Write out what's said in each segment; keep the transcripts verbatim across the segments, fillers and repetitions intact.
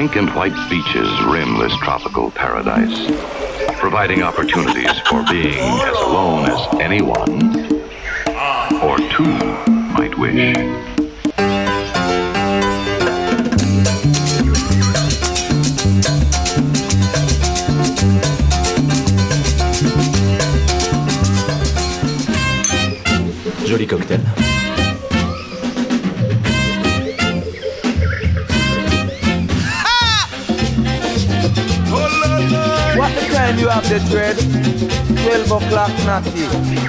pink and white beaches rim this tropical paradise, providing opportunities for being as alone as anyone or two might wish. Joli cocktail. What the time you have the dread? twelve o'clock natty.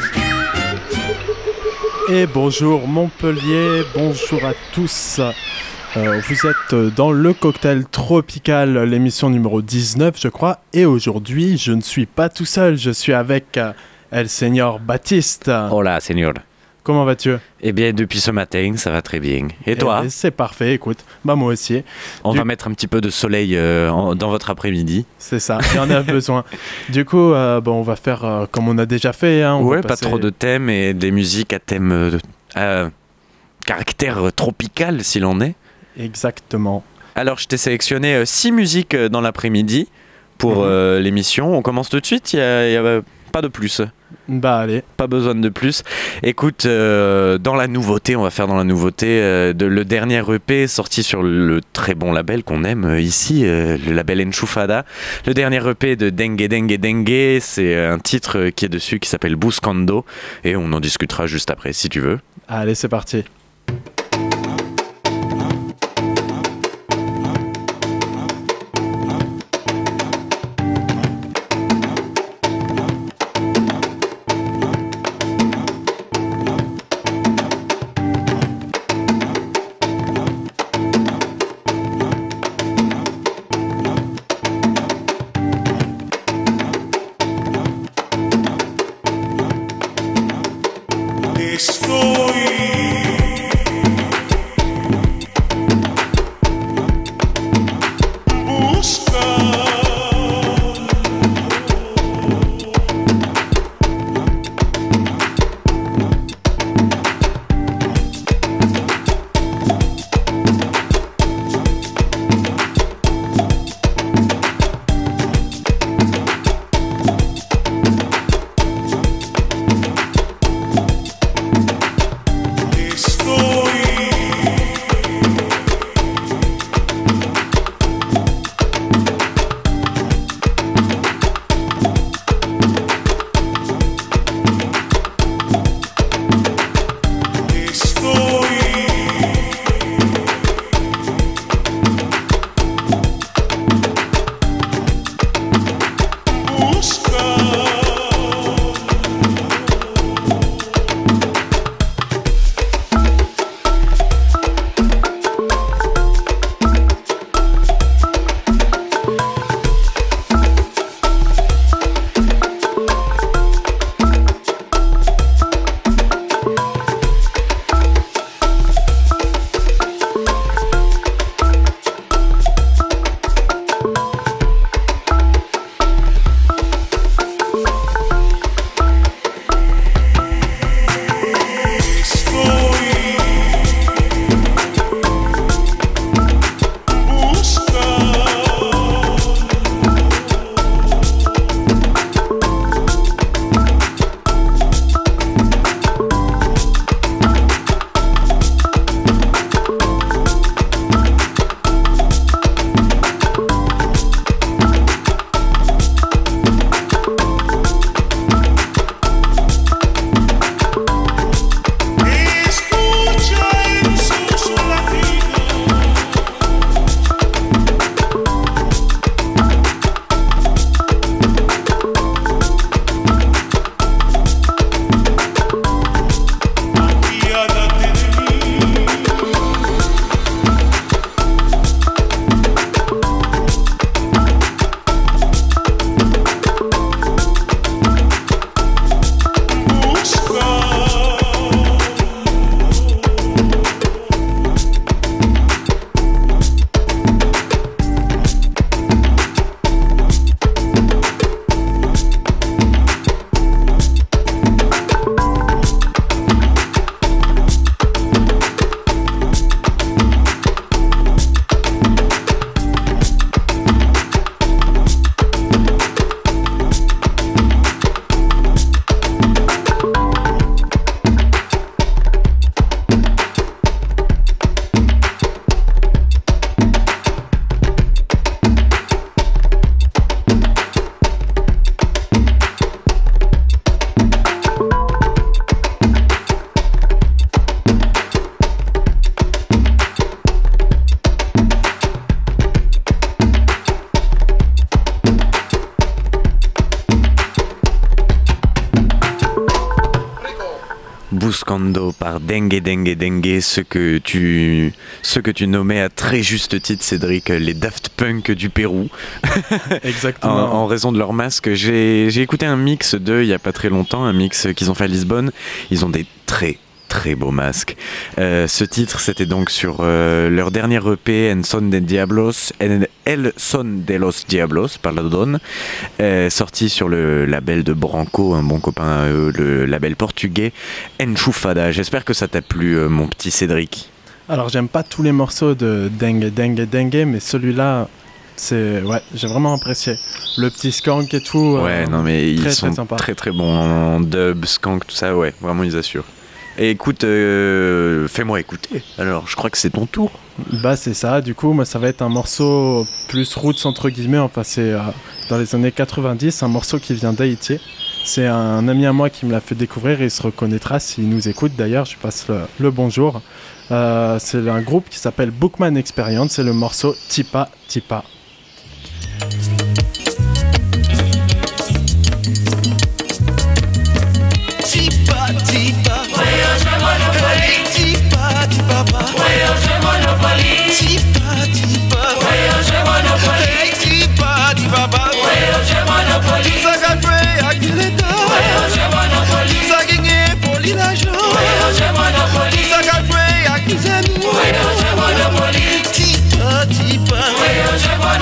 Et bonjour Montpellier, bonjour à tous. Euh, vous êtes dans le cocktail tropical, l'émission numéro dix-neuf je crois. Et aujourd'hui, je ne suis pas tout seul, je suis avec euh, El Señor Baptiste. Hola, señor. Comment vas-tu? Eh bien, depuis ce matin, ça va très bien. Et toi? Eh, c'est parfait, écoute. Bah moi aussi. On du... va mettre un petit peu de soleil euh, en, dans votre après-midi. C'est ça, il y en a besoin. Du coup, euh, bon, on va faire euh, comme on a déjà fait. Hein, on ouais, va pas passer... trop de thèmes et des musiques à thème euh, euh, caractère tropical, s'il en est. Exactement. Alors, je t'ai sélectionné euh, six musiques euh, dans l'après-midi pour mm-hmm. euh, l'émission. On commence tout de suite, il n'y a, y a pas de plus. Bah allez. Pas besoin de plus. Écoute, euh, dans la nouveauté, on va faire dans la nouveauté, euh, de, le dernier E P sorti sur le très bon label qu'on aime euh, ici, euh, le label Enchufada. Le dernier E P de Dengue Dengue Dengue, c'est un titre qui est dessus qui s'appelle Buscando et on en discutera juste après si tu veux. Allez, c'est parti. Buscando par Dengue Dengue Dengue, ce que tu, ce que tu nommais à très juste titre, Cédric, les Daft Punk du Pérou. Exactement. en, en raison de leur masque. J'ai, j'ai écouté un mix d'eux il n'y a pas très longtemps, un mix qu'ils ont fait à Lisbonne. Ils ont des très très beaux masques. Euh, ce titre, c'était donc sur euh, leur dernier E P, En Son de Diablos, El Son de los Diablos, pardon, euh, sorti sur le label de Branco, un bon copain à eux, le label portugais Enchufada. J'espère que ça t'a plu, euh, mon petit Cédric. Alors, j'aime pas tous les morceaux de Dengue Dengue Dengue, mais celui-là, c'est ouais, j'ai vraiment apprécié. Le petit skank et tout. Ouais, euh, non mais très, ils sont très, sympa. très très bons en dub, skank, tout ça, ouais, vraiment ils assurent. Et écoute, euh, fais-moi écouter. Alors, je crois que c'est ton tour. Bah c'est ça, du coup moi ça va être un morceau plus roots entre guillemets, enfin c'est euh, dans les années quatre-vingt-dix, un morceau qui vient d'Haïti. C'est un ami à moi qui me l'a fait découvrir et il se reconnaîtra s'il nous écoute d'ailleurs, je passe le, le bonjour. Euh, c'est un groupe qui s'appelle Bookman Experience, c'est le morceau Tipa Tipa. Tipa, tipa, hey, tipa, tipa, hey, tipa, tipa, hey, tipa, tipa, tout ça qu'a fait à qui l'État, tout ça qui est pour l'argent, tout ça qu'a fait à qui c'est nous, tipa, tipa,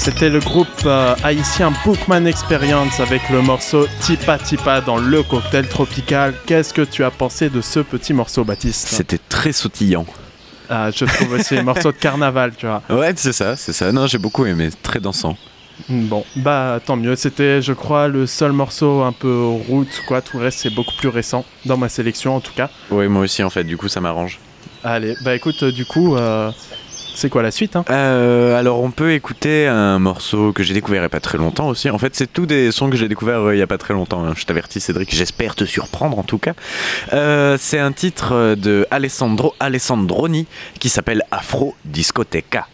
C'était le groupe euh, haïtien Bookman Experience avec le morceau Tipa Tipa dans le cocktail tropical. Qu'est-ce que tu as pensé de ce petit morceau, Baptiste ? C'était très sautillant. Ah, je trouve aussi un morceau de carnaval, tu vois. Ouais, c'est ça, c'est ça. Non, j'ai beaucoup aimé, très dansant. Bon, bah tant mieux. C'était, je crois, le seul morceau un peu roots, quoi. Tout le reste, c'est beaucoup plus récent, dans ma sélection en tout cas. Oui, moi aussi, en fait, du coup, ça m'arrange. Allez, bah écoute, euh, du coup, euh, c'est quoi la suite hein euh, Alors, on peut écouter un morceau que j'ai découvert il n'y a pas très longtemps aussi. En fait, c'est tous des sons que j'ai découvert euh, il n'y a pas très longtemps. Hein. Je t'avertis, Cédric, j'espère te surprendre en tout cas. Euh, c'est un titre de Alessandro Alessandroni qui s'appelle Afro Discoteca.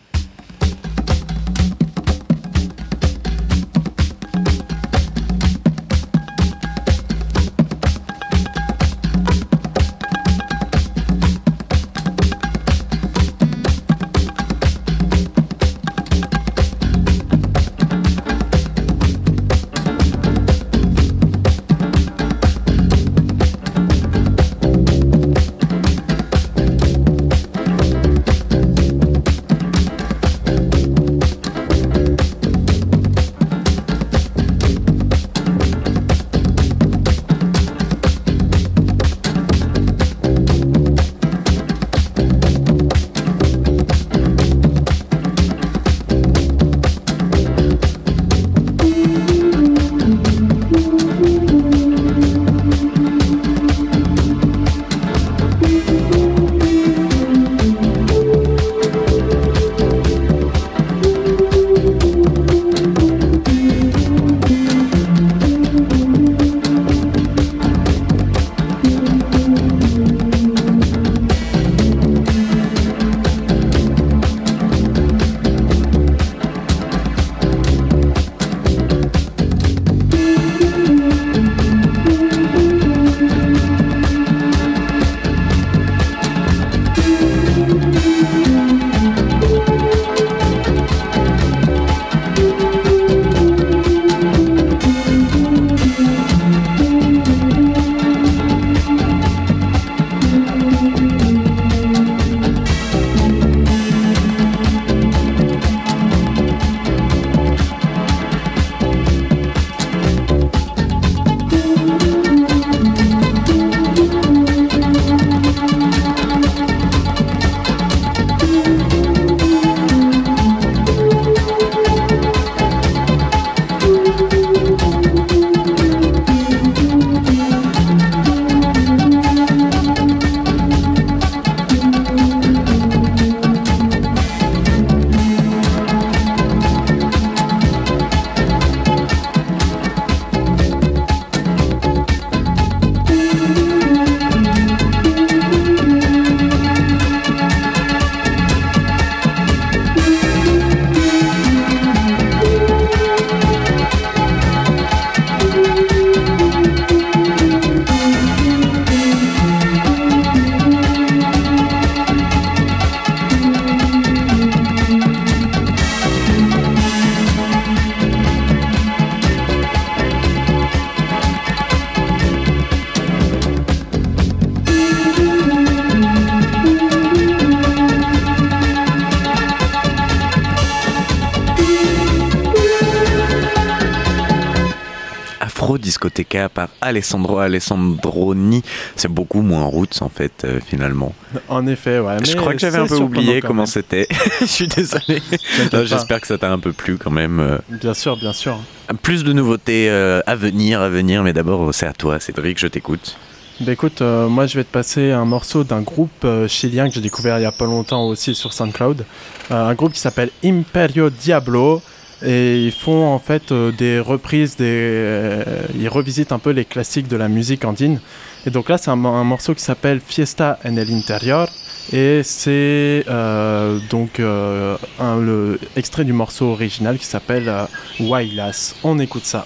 Discoteca par Alessandro Alessandroni. C'est beaucoup moins roots en fait euh, finalement. En effet, ouais. Je mais crois que j'avais un peu oublié comment c'était. Je suis désolé. Non, j'espère que ça t'a un peu plu quand même. Euh. Bien sûr, bien sûr. Plus de nouveautés euh, à venir, à venir, mais d'abord c'est à toi Cédric, je t'écoute. Bah écoute, euh, moi je vais te passer un morceau d'un groupe euh, chilien que j'ai découvert il y a pas longtemps aussi sur SoundCloud. Euh, un groupe qui s'appelle Imperio Diablo. Et ils font en fait euh, des reprises, des, euh, ils revisitent un peu les classiques de la musique andine. Et donc là, c'est un, un morceau qui s'appelle Fiesta en el Interior. Et c'est euh, donc euh, un, le extrait du morceau original qui s'appelle euh, Wailas. On écoute ça.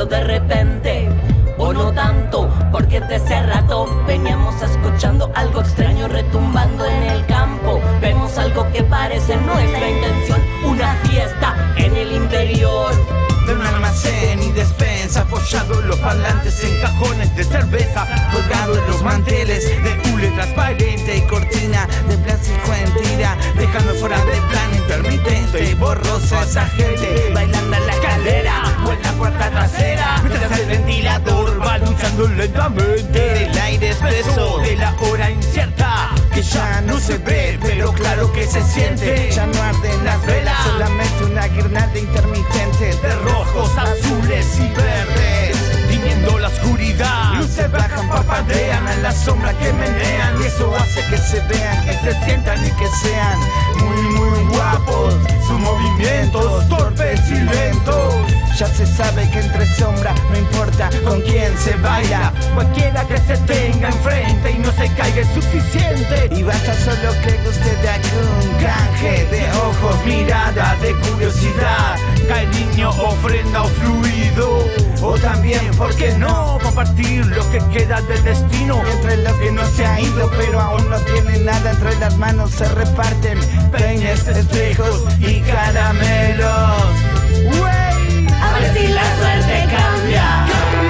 cambió de repente, o no tanto, porque desde hace rato veníamos escuchando algo extraño retumbando en el campo. Vemos algo que parece nuestra intención, una fiesta en el interior de un almacén y despensa, apoyado en los parlantes en cajones de cerveza, colgado en los manteles de hule transparente y cortina de plástico en tira, dejando fuera del plan intermitente y borroso a esa gente bailando en la escalera o en la puerta trasera, mientras el ventilador va luchando lentamente. El aire espeso de la hora incierta que ya no se ve, pero claro que se siente. Ya no arden las velas, solamente una guirnalda intermitente de rojos, azules y verdes, tiñendo la oscuridad. Luces bajan, papadean en la sombra que menean, y eso hace que se vean, que se sientan y que sean muy muy guapos. Sus movimientos torpes y lentos. Ya se sabe que entre sombra no importa con quién se baila, cualquiera que se tenga enfrente y no se caiga es suficiente. Y basta solo que guste de algún canje de ojos, mirada de curiosidad, cariño, ofrenda o fluido. O también, ¿por qué no? Compartir lo que queda del destino entre los que no se ha ido, pero aún no tienen nada entre las manos. Se reparten peines, espejos y caramelos. ¡Wey! A ver si la suerte cambia.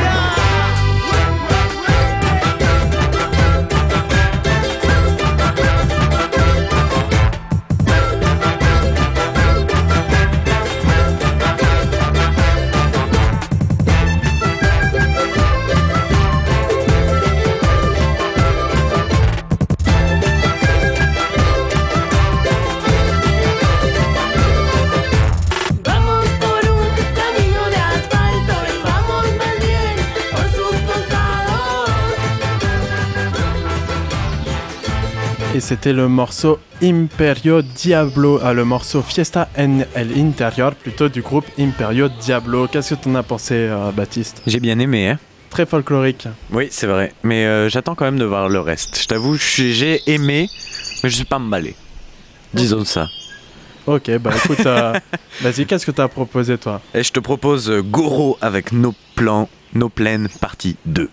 Et c'était le morceau Imperio Diablo, ah, le morceau Fiesta en el Interior, plutôt du groupe Imperio Diablo. Qu'est-ce que t'en as pensé, euh, Baptiste? J'ai bien aimé, hein. Très folklorique. Oui, c'est vrai, mais euh, j'attends quand même de voir le reste. Je t'avoue, j'ai aimé, mais je suis pas emballé. Disons ça. Ok, bah écoute, euh, vas-y, qu'est-ce que t'as proposé, toi? Et je te propose euh, Goro avec Nos plans, Nos plaines, partie deux.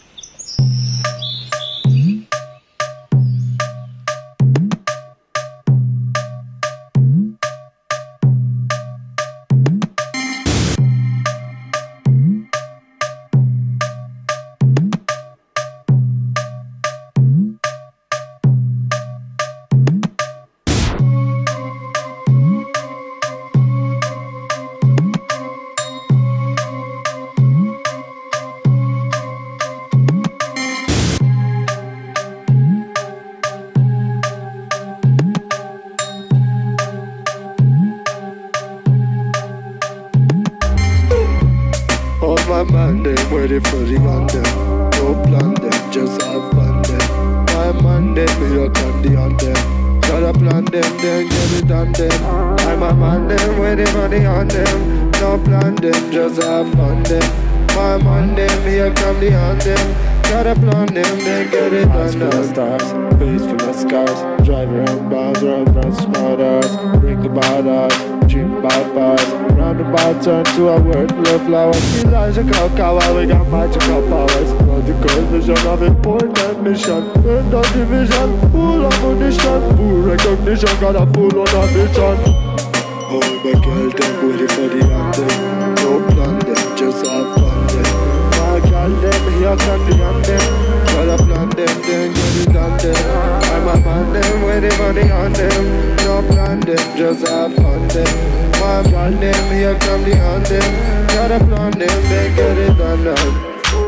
my man, them ready for the gun, them. No plan, them, just have fun, them. My man, them, me up on the on them. Gotta plan them, then get it done, them. I'm a man, them, ready for the on them. No plan, them, just have fun, them. My man, them, me up on the on them. Gotta plan them, then get it done, them. Eyes full of stars, face full of scars. Drive around bars, round round smart ass. Break the borders, dream about bars. Round the bar, turn to a word full of flowers. Elijah Kalkawa, we got magical powers. Got the girl vision of important mission. Burn down division, full of munition. Full recognition, got a full on ambition. Oh, my girl, them ready for the anthem. No plan, them just have fun, them. My girl, them here can be on them. Gotta plan them, then get it done, them. I'm a man, them ready for the anthem. No plan, them just have fun, them. My girl, them here can be on them. Gotta plan them, then get it done, them.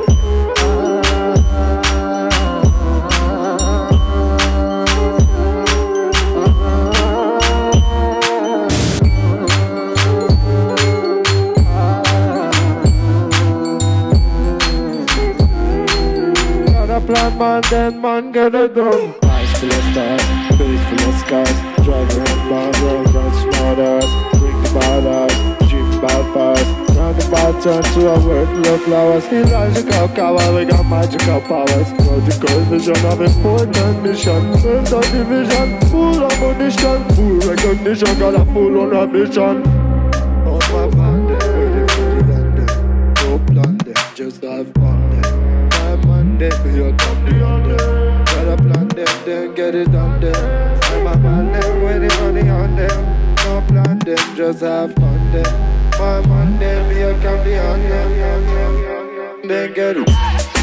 Plan man, then man get it done. Eyes full of stars, face full of scars. Drive around bars, round round smart ass. Break the borders, dream about bars. Round the bar, turn to a word full of flowers. Elijah Kalkawa, we got magical powers. Got the girl vision of important mission. Burn down division, full of munition. Full recognition, got a full on ambition. Oh my man, they're ready for the end. No plan. just have fun then. By Monday, me a come the under. Gotta plan them, then get it done then. I'm a man them with the money on them. No plan them, just have fun then. By Monday, me a come the under. Then get it.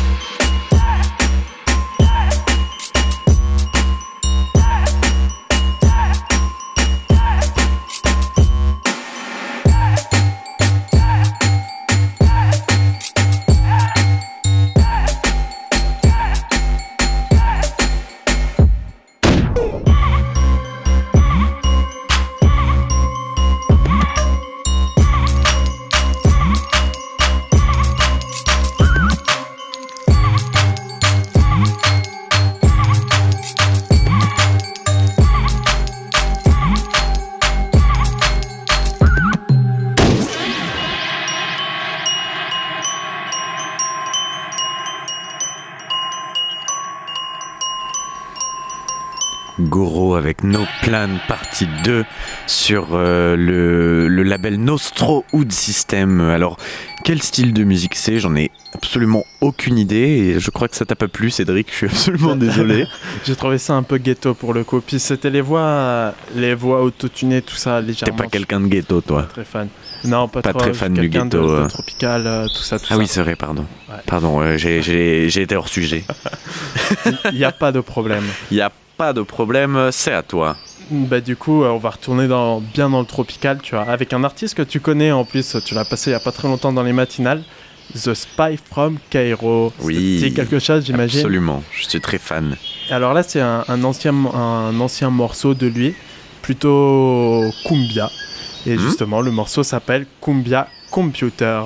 Goro avec No Plan partie deux sur euh, le, le label Nostro Hood System. Alors, quel style de musique c'est? J'en ai absolument aucune idée et je crois que ça t'a pas plu, Cédric, je suis absolument désolé. J'ai trouvé ça un peu ghetto pour le coup. Puis c'était les voix, les voix autotunées, tout ça, légèrement. T'es pas quelqu'un de ghetto, toi? Très fan. Non, pas, pas trop, très fan du quelqu'un ghetto. De, de euh... tropical, euh, tout ça, tout ah ça. oui, c'est vrai, pardon. Ouais. Pardon, euh, j'ai, j'ai, j'ai été hors sujet. Il n'y a pas de problème. Il n'y a pas de problème, c'est à toi. Bah du coup, euh, on va retourner dans, bien dans le tropical, tu vois, avec un artiste que tu connais en plus, tu l'as passé il n'y a pas très longtemps dans les matinales, The Spy from Cairo. Oui, c'est quelque chose, j'imagine. Absolument, je suis très fan. Alors là, c'est un, un, ancien, un ancien morceau de lui, plutôt cumbia. Et mmh. justement, le morceau s'appelle Cumbia Computer.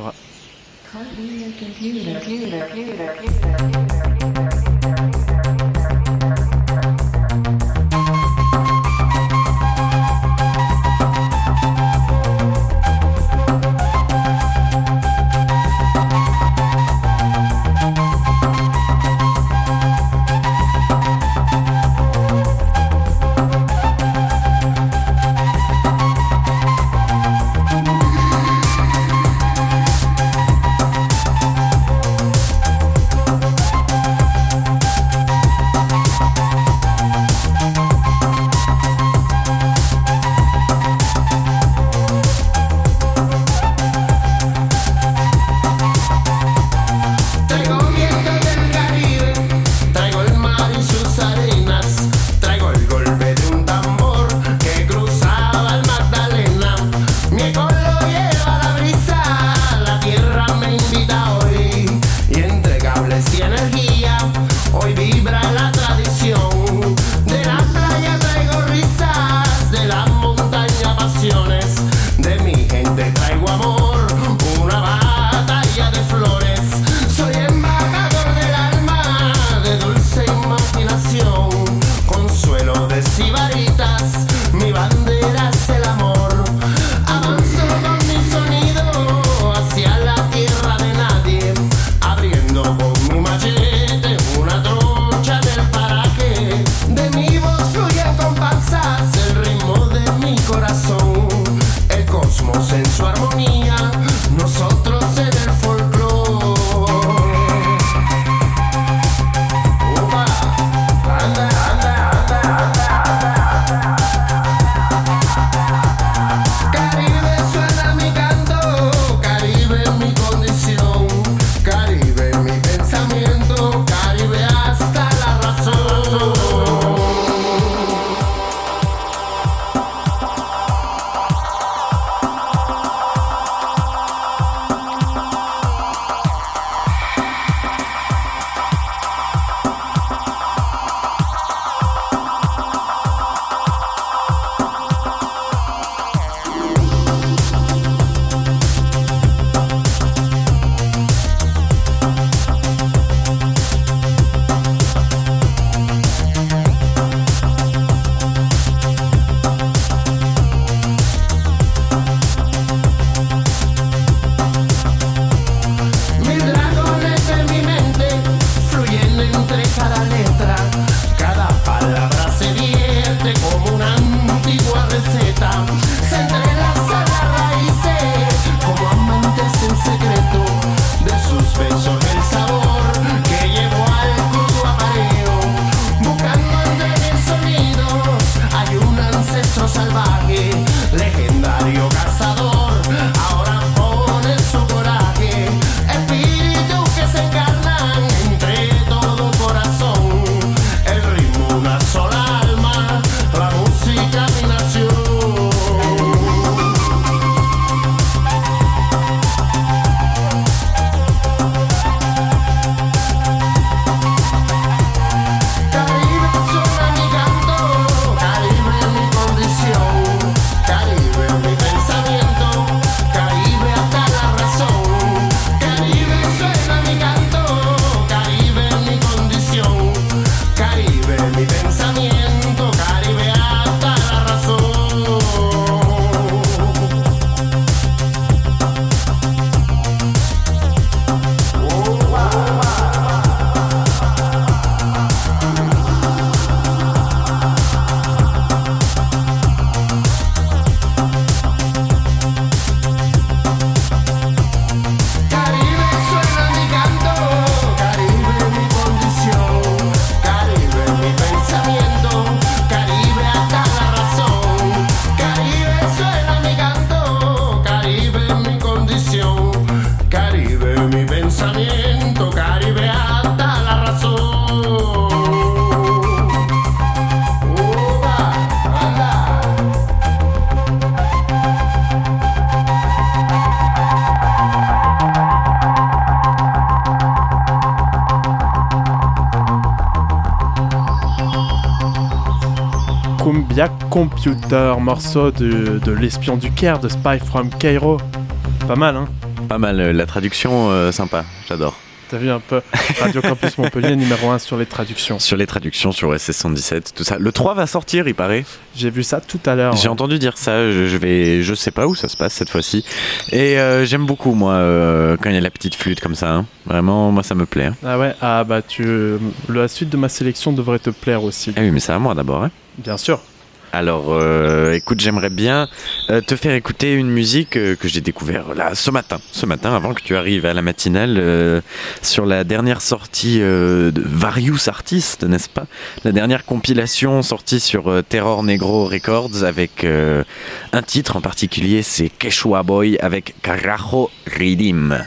Computer, morceau de, de l'espion du Caire, de Spy from Cairo. Pas mal, hein? Pas mal, euh, la traduction, euh, sympa, j'adore. T'as vu un peu Radio Campus Montpellier, numéro un sur les traductions. Sur les traductions, sur S S cent dix-sept, tout ça. Le trois va sortir, il paraît. J'ai vu ça tout à l'heure. J'ai entendu dire ça, je, je vais, je sais pas où ça se passe cette fois-ci. Et euh, j'aime beaucoup, moi, euh, quand il y a la petite flûte comme ça. Hein. Vraiment, moi, ça me plaît. Hein. Ah ouais, ah bah tu... La suite de ma sélection devrait te plaire aussi. Ah oui, mais c'est à moi d'abord. Hein. Bien sûr. Alors, euh, écoute, j'aimerais bien euh, te faire écouter une musique euh, que j'ai découvert là ce matin, ce matin, avant que tu arrives à la matinale, euh, sur la dernière sortie euh, de Various Artists, n'est-ce pas? La dernière compilation sortie sur euh, Terror Negro Records avec euh, un titre en particulier, c'est Quechua Boy avec Carajo Ridim.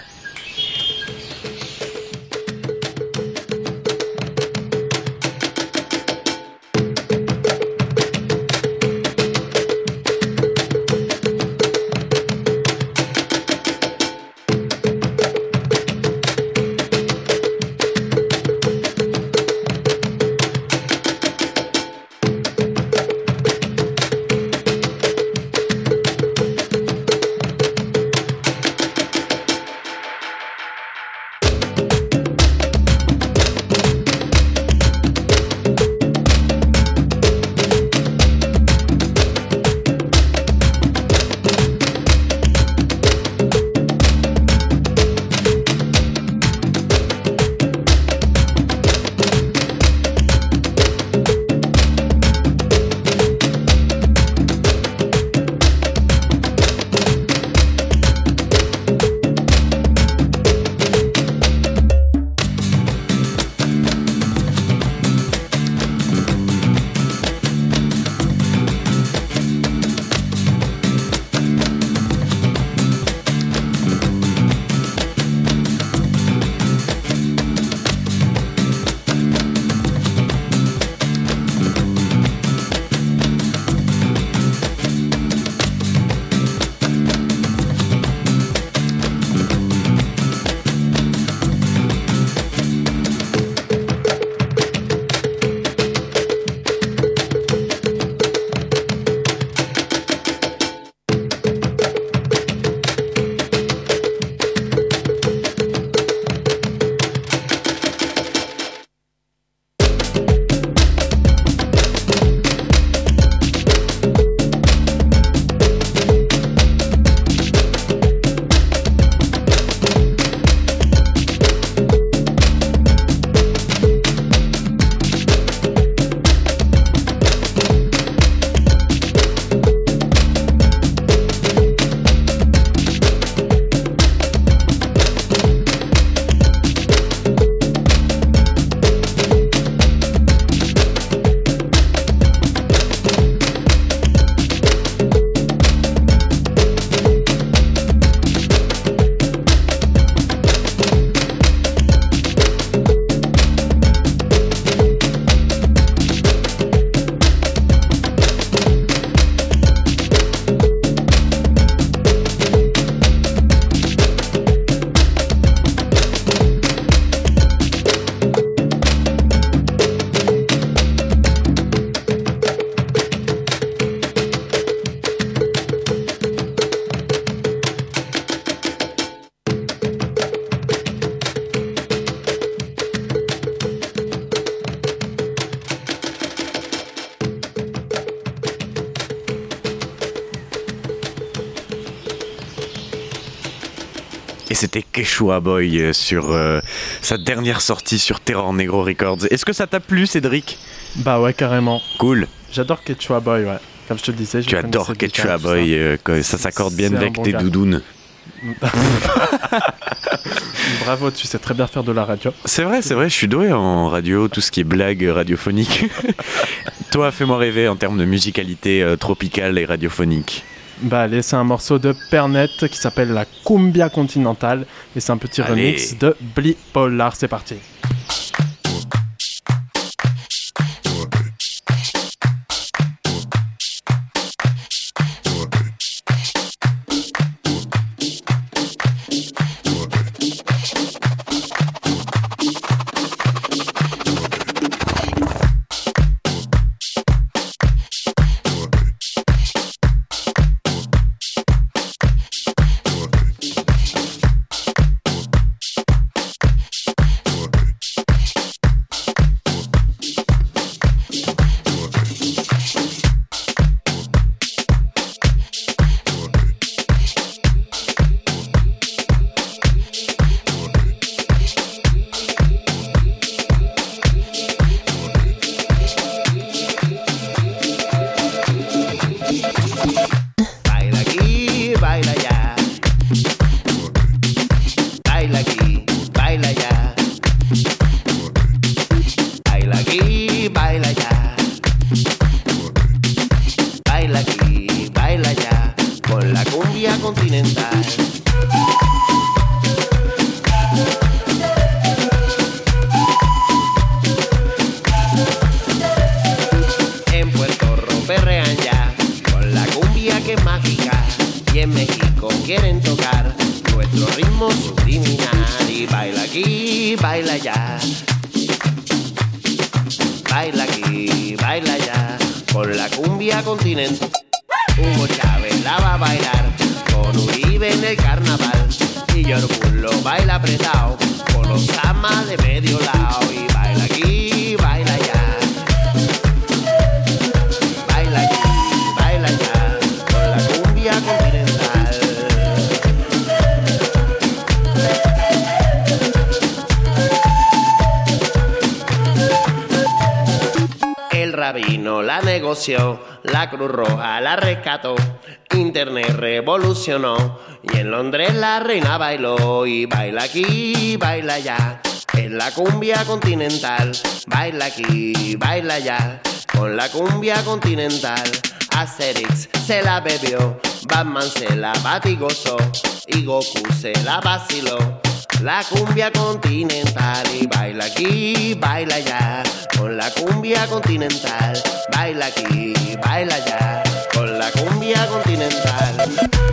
Et c'était Quechua Boy sur euh, sa dernière sortie sur Terror Negro Records. Est-ce que ça t'a plu, Cédric? Bah ouais, carrément. Cool. J'adore Quechua Boy, ouais. Comme je te le disais, je Tu adores Quechua Boy, euh, ça s'accorde bien C'est avec un bon tes gars. doudounes. Bravo, tu sais très bien faire de la radio. C'est vrai, c'est vrai, je suis doué en radio, tout ce qui est blague radiophonique. Toi, fais-moi rêver en termes de musicalité euh, tropicale et radiophonique. Bah allez, c'est un morceau de Pernet qui s'appelle la Cumbia Continentale et c'est un petit Allez. remix de Bli Polar. C'est parti. What? cumbia continental. En Puerto Rico perrean ya con la cumbia que es mágica, y en México quieren tocar nuestro ritmo subliminal. Y baila aquí, baila allá, baila aquí, baila allá, con la cumbia continental. Hugo Chávez la va a bailar con Uribe en el carnaval, y George lo baila apretado con los amas de medio lado. Y baila aquí, baila allá, baila aquí, baila allá, con la cumbia continental. El rabino la negoció, la Cruz Roja la rescató, Internet revolucionó, y en Londres la reina bailó. Y baila aquí, baila allá, en la cumbia continental. Baila aquí, baila allá, con la cumbia continental. Asterix se la bebió, Batman se la batigozó, y Goku se la vaciló. La cumbia continental. Y baila aquí, baila allá, con la cumbia continental. Baila aquí, baila allá, con la cumbia continental.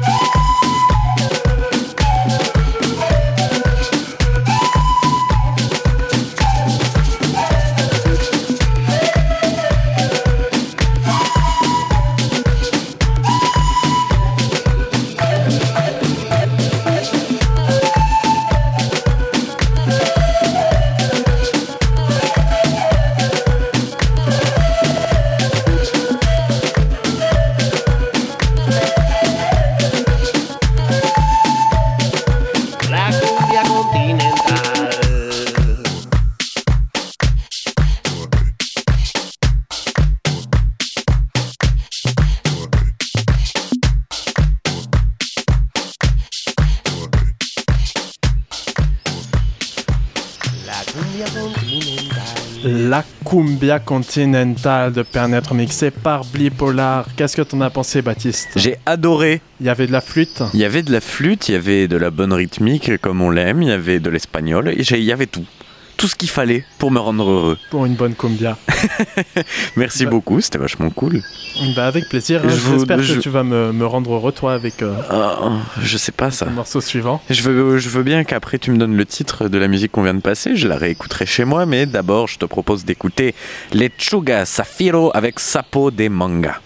La cumbia continentale de Pernetre mixée par Blipolar. Qu'est-ce que t'en as pensé, Baptiste? J'ai adoré. Il y avait de la flûte. Il y avait de la flûte, il y avait de la bonne rythmique comme on l'aime, il y avait de l'espagnol, et il y avait tout. Tout ce qu'il fallait pour me rendre heureux. Pour une bonne cumbia. Merci bah, beaucoup, c'était vachement cool. Bah avec plaisir, hein. J'espère je... que tu vas me, me rendre heureux toi avec euh, oh, je sais pas ça. Le morceau suivant. Je veux, je veux bien qu'après tu me donnes le titre de la musique qu'on vient de passer, je la réécouterai chez moi, mais d'abord je te propose d'écouter Lechuga Zafiro avec Sapo de Manga.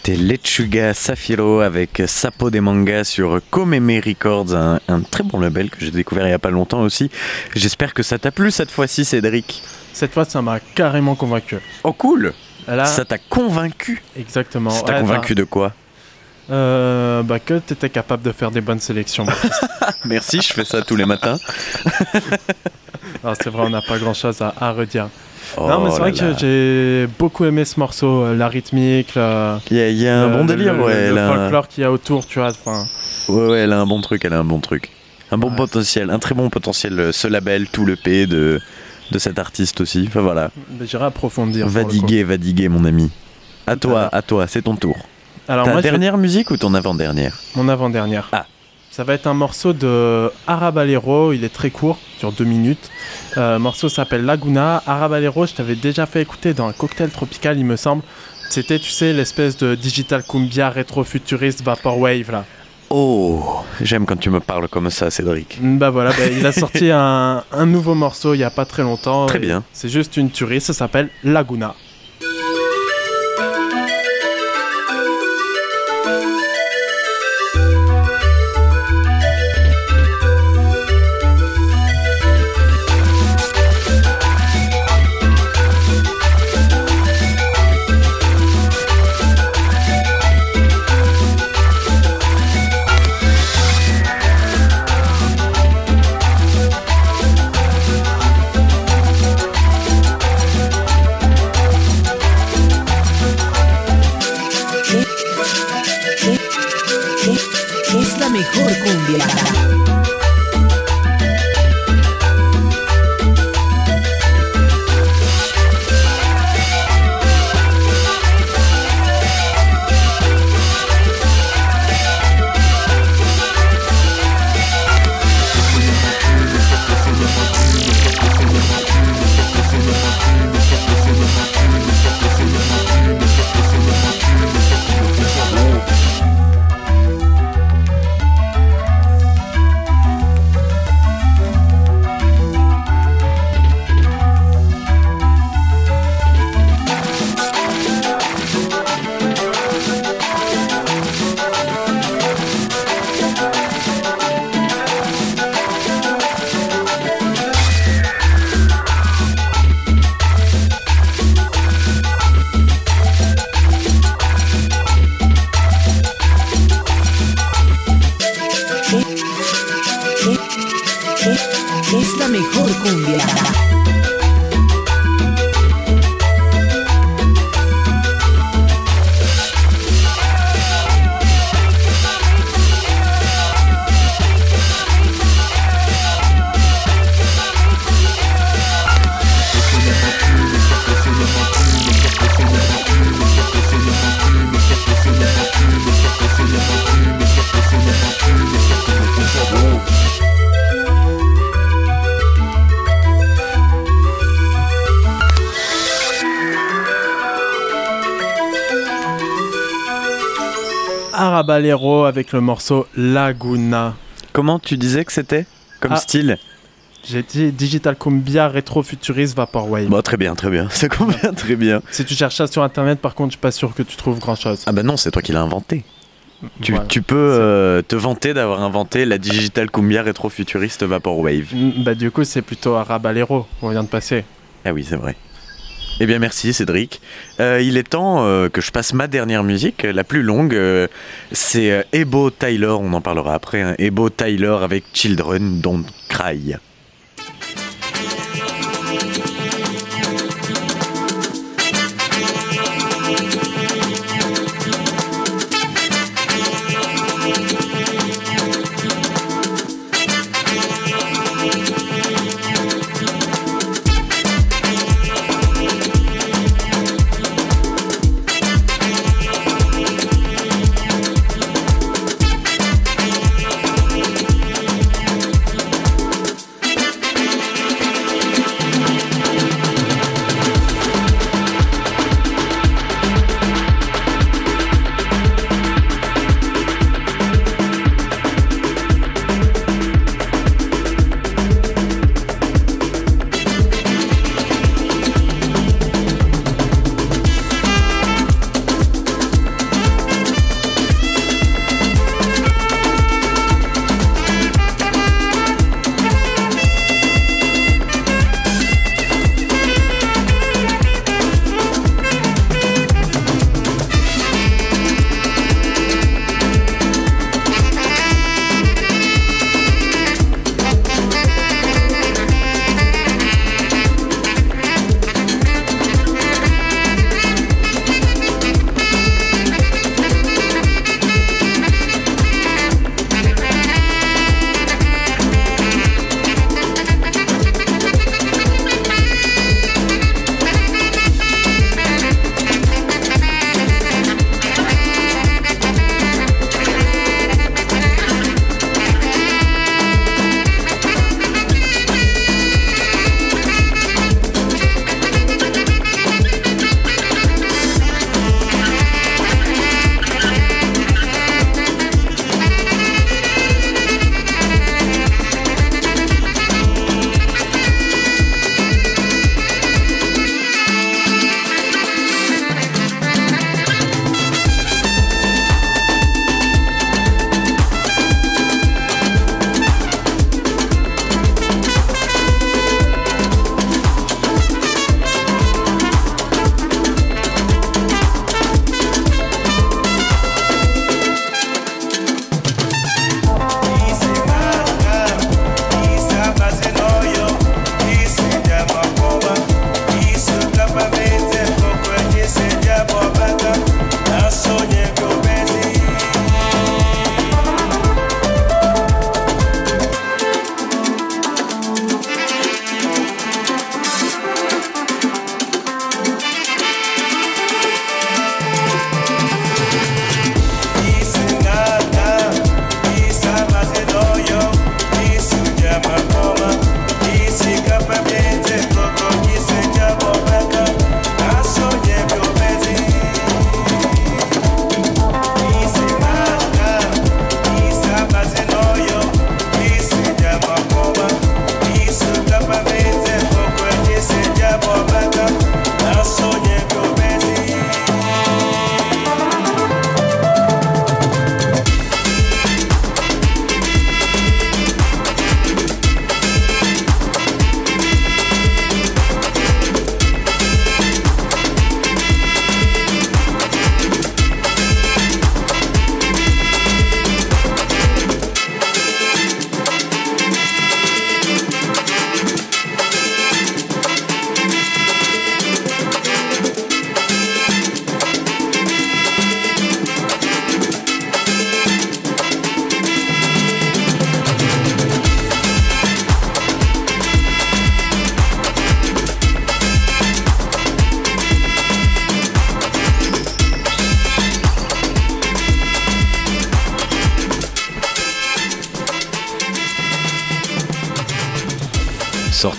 C'était Lechuga Safiro avec Sapo des mangas sur Komeme Records, un, un très bon label que j'ai découvert il n'y a pas longtemps aussi. J'espère que ça t'a plu cette fois-ci, Cédric. Cette fois, ça m'a carrément convaincu. Oh cool. Là, ça t'a convaincu. Exactement. Ça t'a ouais, convaincu bah, de quoi? euh, bah, Que tu étais capable de faire des bonnes sélections. Merci, je fais ça tous les matins. Alors, c'est vrai, on n'a pas grand-chose à, à redire. Oh non, mais c'est vrai là que là. j'ai beaucoup aimé ce morceau, euh, la rythmique, le, Il y a, il y a un le- bon le- délire, le, ouais. le elle a un- folklore qu'il y a autour, tu vois. Enfin, Ouais, ouais, elle a un bon truc, elle a un bon truc. Un bon Ouais. potentiel, un très bon potentiel, euh, ce label, tout le P de, de cet artiste aussi. Enfin voilà, mais j'irai approfondir. pour va le coup. diguer, va diguer, mon ami. À Tout à toi, l'heure. à toi, c'est ton tour. Alors, Ta moi, je vais- dernière musique ou ton avant-dernière? mon avant-dernière. Ah. Ça va être un morceau de Arabalero, il est très court, dure deux minutes. Euh, le morceau s'appelle Laguna. Arabalero, je t'avais déjà fait écouter dans un cocktail tropical, il me semble. C'était, tu sais, l'espèce de digital cumbia rétro-futuriste vaporwave là. Oh, j'aime quand tu me parles comme ça, Cédric. Bah voilà, bah, il a sorti un, un nouveau morceau il y a pas très longtemps. Très Et bien. C'est juste une tuerie, ça s'appelle Laguna. Es la mejor cumbia. Es la mejor cumbia. Arabalero avec le morceau Laguna. Comment tu disais que c'était comme Ah. style? J'ai dit digital cumbia rétro-futuriste vaporwave. Bon, très bien, très bien. Ça convient très bien. Si tu cherches ça sur internet, par contre, je suis pas sûr que tu trouves grand chose. Ah bah non, c'est toi qui l'as inventé. Tu, Voilà. tu peux euh, te vanter d'avoir inventé la digital cumbia rétro-futuriste vaporwave. Mm, Bah du coup, c'est plutôt Arabalero, on vient de passer. Ah oui, c'est vrai. Eh bien, merci Cédric. Euh, il est temps euh, que je passe ma dernière musique, euh, la plus longue. euh, c'est euh, Ebo Tyler, on en parlera après. Hein, Ebo Tyler avec Children Don't Cry.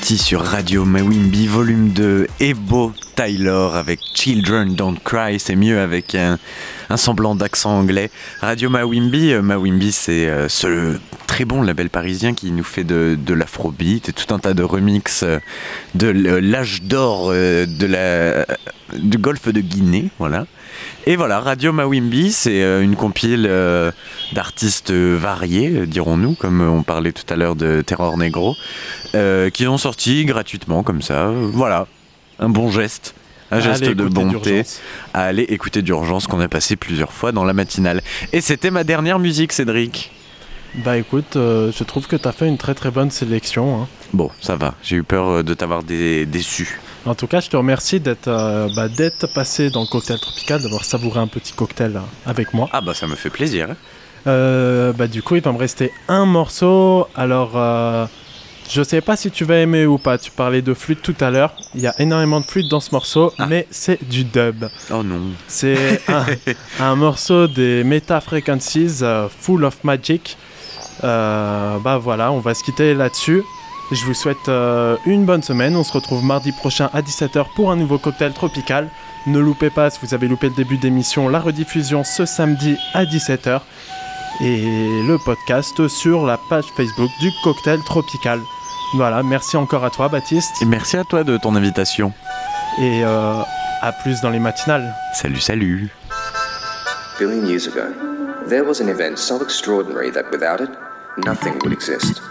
sorti sur Radio Mawimbi volume deux, Ebo Taylor avec Children Don't Cry, c'est mieux avec un, un semblant d'accent anglais. Radio Mawimbi, euh, Mawimbi c'est euh, ce très bon label parisien qui nous fait de, de l'afrobeat et tout un tas de remixes euh, de l'âge d'or euh, de la, du golfe de Guinée, voilà. Et voilà, Radio Mawimbi, c'est euh, une compile euh, d'artistes variés, dirons-nous, comme on parlait tout à l'heure de Terror Negro, euh, qui ont sorti gratuitement comme ça. Euh, voilà, un bon geste, un geste de bonté d'urgence. À aller écouter d'urgence qu'on a passé plusieurs fois dans la matinale. Et c'était ma dernière musique, Cédric. Bah écoute, euh, je trouve que t'as fait une très très bonne sélection. Hein. Bon, ça va, j'ai eu peur de t'avoir dé- déçu. En tout cas, je te remercie d'être, euh, bah, d'être passé dans le cocktail tropical, d'avoir savouré un petit cocktail euh, avec moi. Ah bah ça me fait plaisir. Euh, bah du coup, il va me rester un morceau. Alors, euh, je sais pas si tu vas aimer ou pas. Tu parlais de flûte tout à l'heure. Il y a énormément de flûte dans ce morceau, ah. mais c'est du dub. Oh non. C'est un, un morceau des Meta Frequencies, uh, Full of Magic. Euh, bah voilà, on va se quitter là-dessus. Je vous souhaite euh, une bonne semaine. On se retrouve mardi prochain à dix-sept heures pour un nouveau cocktail tropical. Ne loupez pas, si vous avez loupé le début d'émission, la rediffusion ce samedi à dix-sept heures. Et le podcast sur la page Facebook du cocktail tropical. Voilà, merci encore à toi Baptiste. Et merci à toi de ton invitation. Et euh, à plus dans les matinales. Salut, salut. Billion years ago, there was an event so extraordinary that without it, nothing would exist.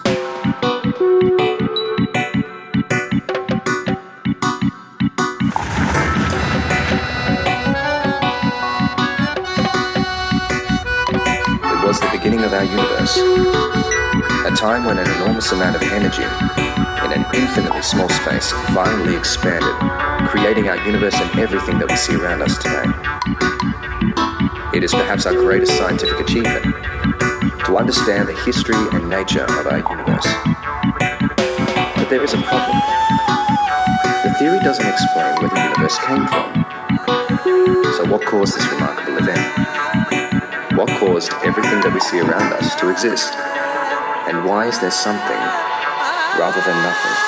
It was the beginning of our universe, a time when an enormous amount of energy in an infinitely small space violently expanded, creating our universe and everything that we see around us today. It is perhaps our greatest scientific achievement to understand the history and nature of our universe. But there is a problem. The theory doesn't explain where the universe came from. So what caused this remarkable event? What caused everything that we see around us to exist? And why is there something rather than nothing?